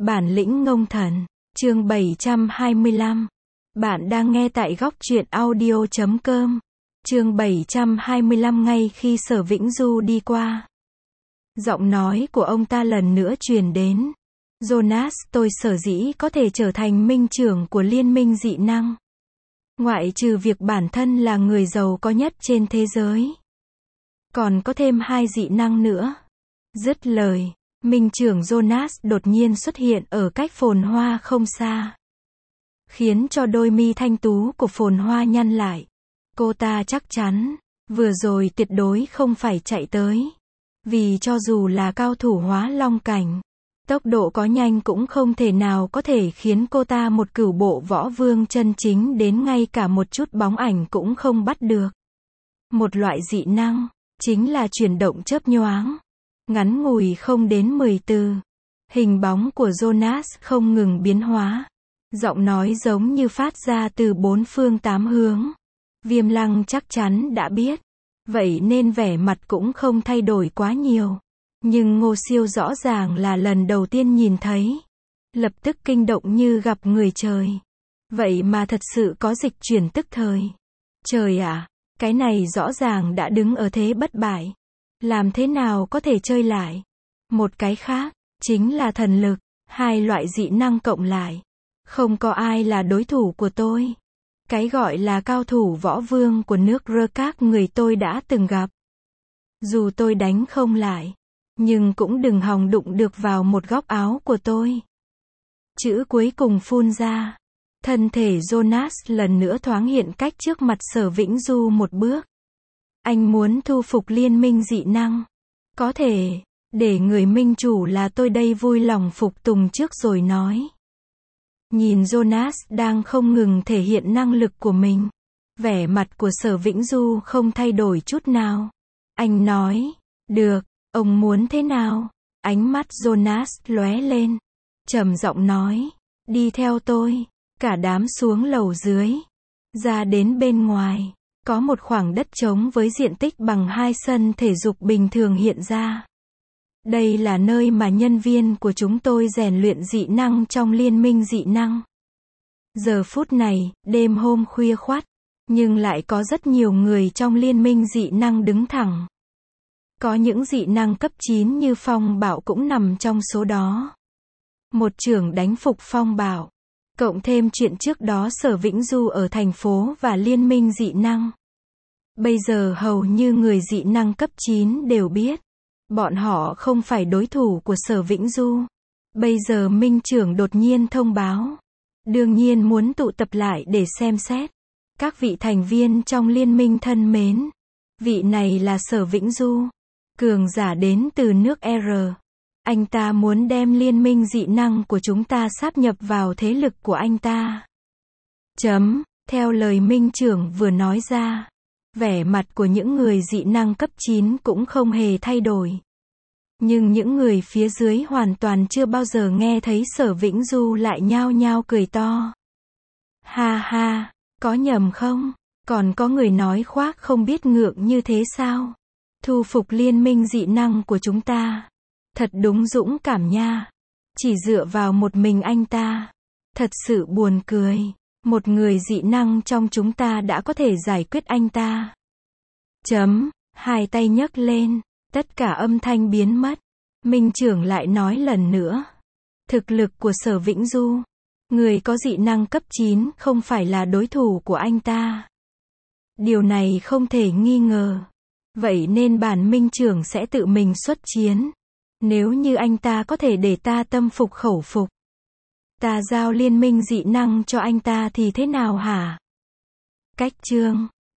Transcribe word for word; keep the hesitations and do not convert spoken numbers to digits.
Bản lĩnh ngông thần, chương bảy trăm hai mươi lăm. Bạn đang nghe tại góc truyện audio chấm com. Chương bảy trăm hai mươi lăm. Ngay khi Sở Vĩnh Du đi qua, giọng nói của ông ta lần nữa truyền đến. Jonas, tôi sở dĩ có thể trở thành minh trưởng của liên minh dị năng, ngoại trừ việc bản thân là người giàu có nhất trên thế giới, còn có thêm hai dị năng nữa. Dứt lời, minh trưởng Jonas đột nhiên xuất hiện ở cách Phồn Hoa không xa, khiến cho đôi mi thanh tú của Phồn Hoa nhăn lại. Cô ta chắc chắn, vừa rồi tuyệt đối không phải chạy tới, vì cho dù là cao thủ hóa long cảnh, tốc độ có nhanh cũng không thể nào có thể khiến cô ta một cửu bộ võ vương chân chính đến ngay cả một chút bóng ảnh cũng không bắt được. Một loại dị năng, chính là chuyển động chớp nhoáng, ngắn ngủi không đến mười từ. Hình bóng của Jonas không ngừng biến hóa, giọng nói giống như phát ra từ bốn phương tám hướng. Viêm Lăng chắc chắn đã biết, vậy nên vẻ mặt cũng không thay đổi quá nhiều. Nhưng Ngô Siêu rõ ràng là lần đầu tiên nhìn thấy, lập tức kinh động như gặp người trời. Vậy mà thật sự có dịch chuyển tức thời. Trời ạ, cái này rõ ràng đã đứng ở thế bất bại, làm thế nào có thể chơi lại? Một cái khác, chính là thần lực, hai loại dị năng cộng lại, không có ai là đối thủ của tôi. Cái gọi là cao thủ võ vương của nước Rơ các người tôi đã từng gặp. Dù tôi đánh không lại, nhưng cũng đừng hòng đụng được vào một góc áo của tôi. Chữ cuối cùng phun ra, thân thể Jonas lần nữa thoáng hiện cách trước mặt Sở Vĩnh Du một bước. Anh muốn thu phục liên minh dị năng. Có thể, để người minh chủ là tôi đây vui lòng phục tùng trước rồi nói. Nhìn Jonas đang không ngừng thể hiện năng lực của mình, vẻ mặt của Sở Vĩnh Du không thay đổi chút nào. Anh nói, được, ông muốn thế nào? Ánh mắt Jonas lóe lên, trầm giọng nói, đi theo tôi. Cả đám xuống lầu dưới, ra đến bên ngoài, có một khoảng đất trống với diện tích bằng hai sân thể dục bình thường hiện ra. Đây là nơi mà nhân viên của chúng tôi rèn luyện dị năng trong liên minh dị năng. Giờ phút này, đêm hôm khuya khoắt, nhưng lại có rất nhiều người trong liên minh dị năng đứng thẳng. Có những dị năng cấp chín như Phong Bảo cũng nằm trong số đó. Một trưởng đánh phục Phong Bảo, cộng thêm chuyện trước đó Sở Vĩnh Du ở thành phố và liên minh dị năng. Bây giờ hầu như người dị năng cấp chín đều biết, bọn họ không phải đối thủ của Sở Vĩnh Du. Bây giờ minh trưởng đột nhiên thông báo, đương nhiên muốn tụ tập lại để xem xét. Các vị thành viên trong liên minh thân mến, vị này là Sở Vĩnh Du, cường giả đến từ nước R. Anh ta muốn đem liên minh dị năng của chúng ta sáp nhập vào thế lực của anh ta. Chấm, theo lời minh trưởng vừa nói ra, vẻ mặt của những người dị năng cấp chín cũng không hề thay đổi. Nhưng những người phía dưới hoàn toàn chưa bao giờ nghe thấy Sở Vĩnh Du lại nhao nhao cười to. Ha ha, có nhầm không? Còn có người nói khoác không biết ngượng như thế sao? Thu phục liên minh dị năng của chúng ta. Thật đúng dũng cảm nha. Chỉ dựa vào một mình anh ta. Thật sự buồn cười. Một người dị năng trong chúng ta đã có thể giải quyết anh ta. Chấm, hai tay nhấc lên. Tất cả âm thanh biến mất. Minh trưởng lại nói lần nữa. Thực lực của Sở Vĩnh Du, người có dị năng cấp chín không phải là đối thủ của anh ta. Điều này không thể nghi ngờ. Vậy nên bản minh trưởng sẽ tự mình xuất chiến. Nếu như anh ta có thể để ta tâm phục khẩu phục, ta giao liên minh dị năng cho anh ta thì thế nào hả? Cách chương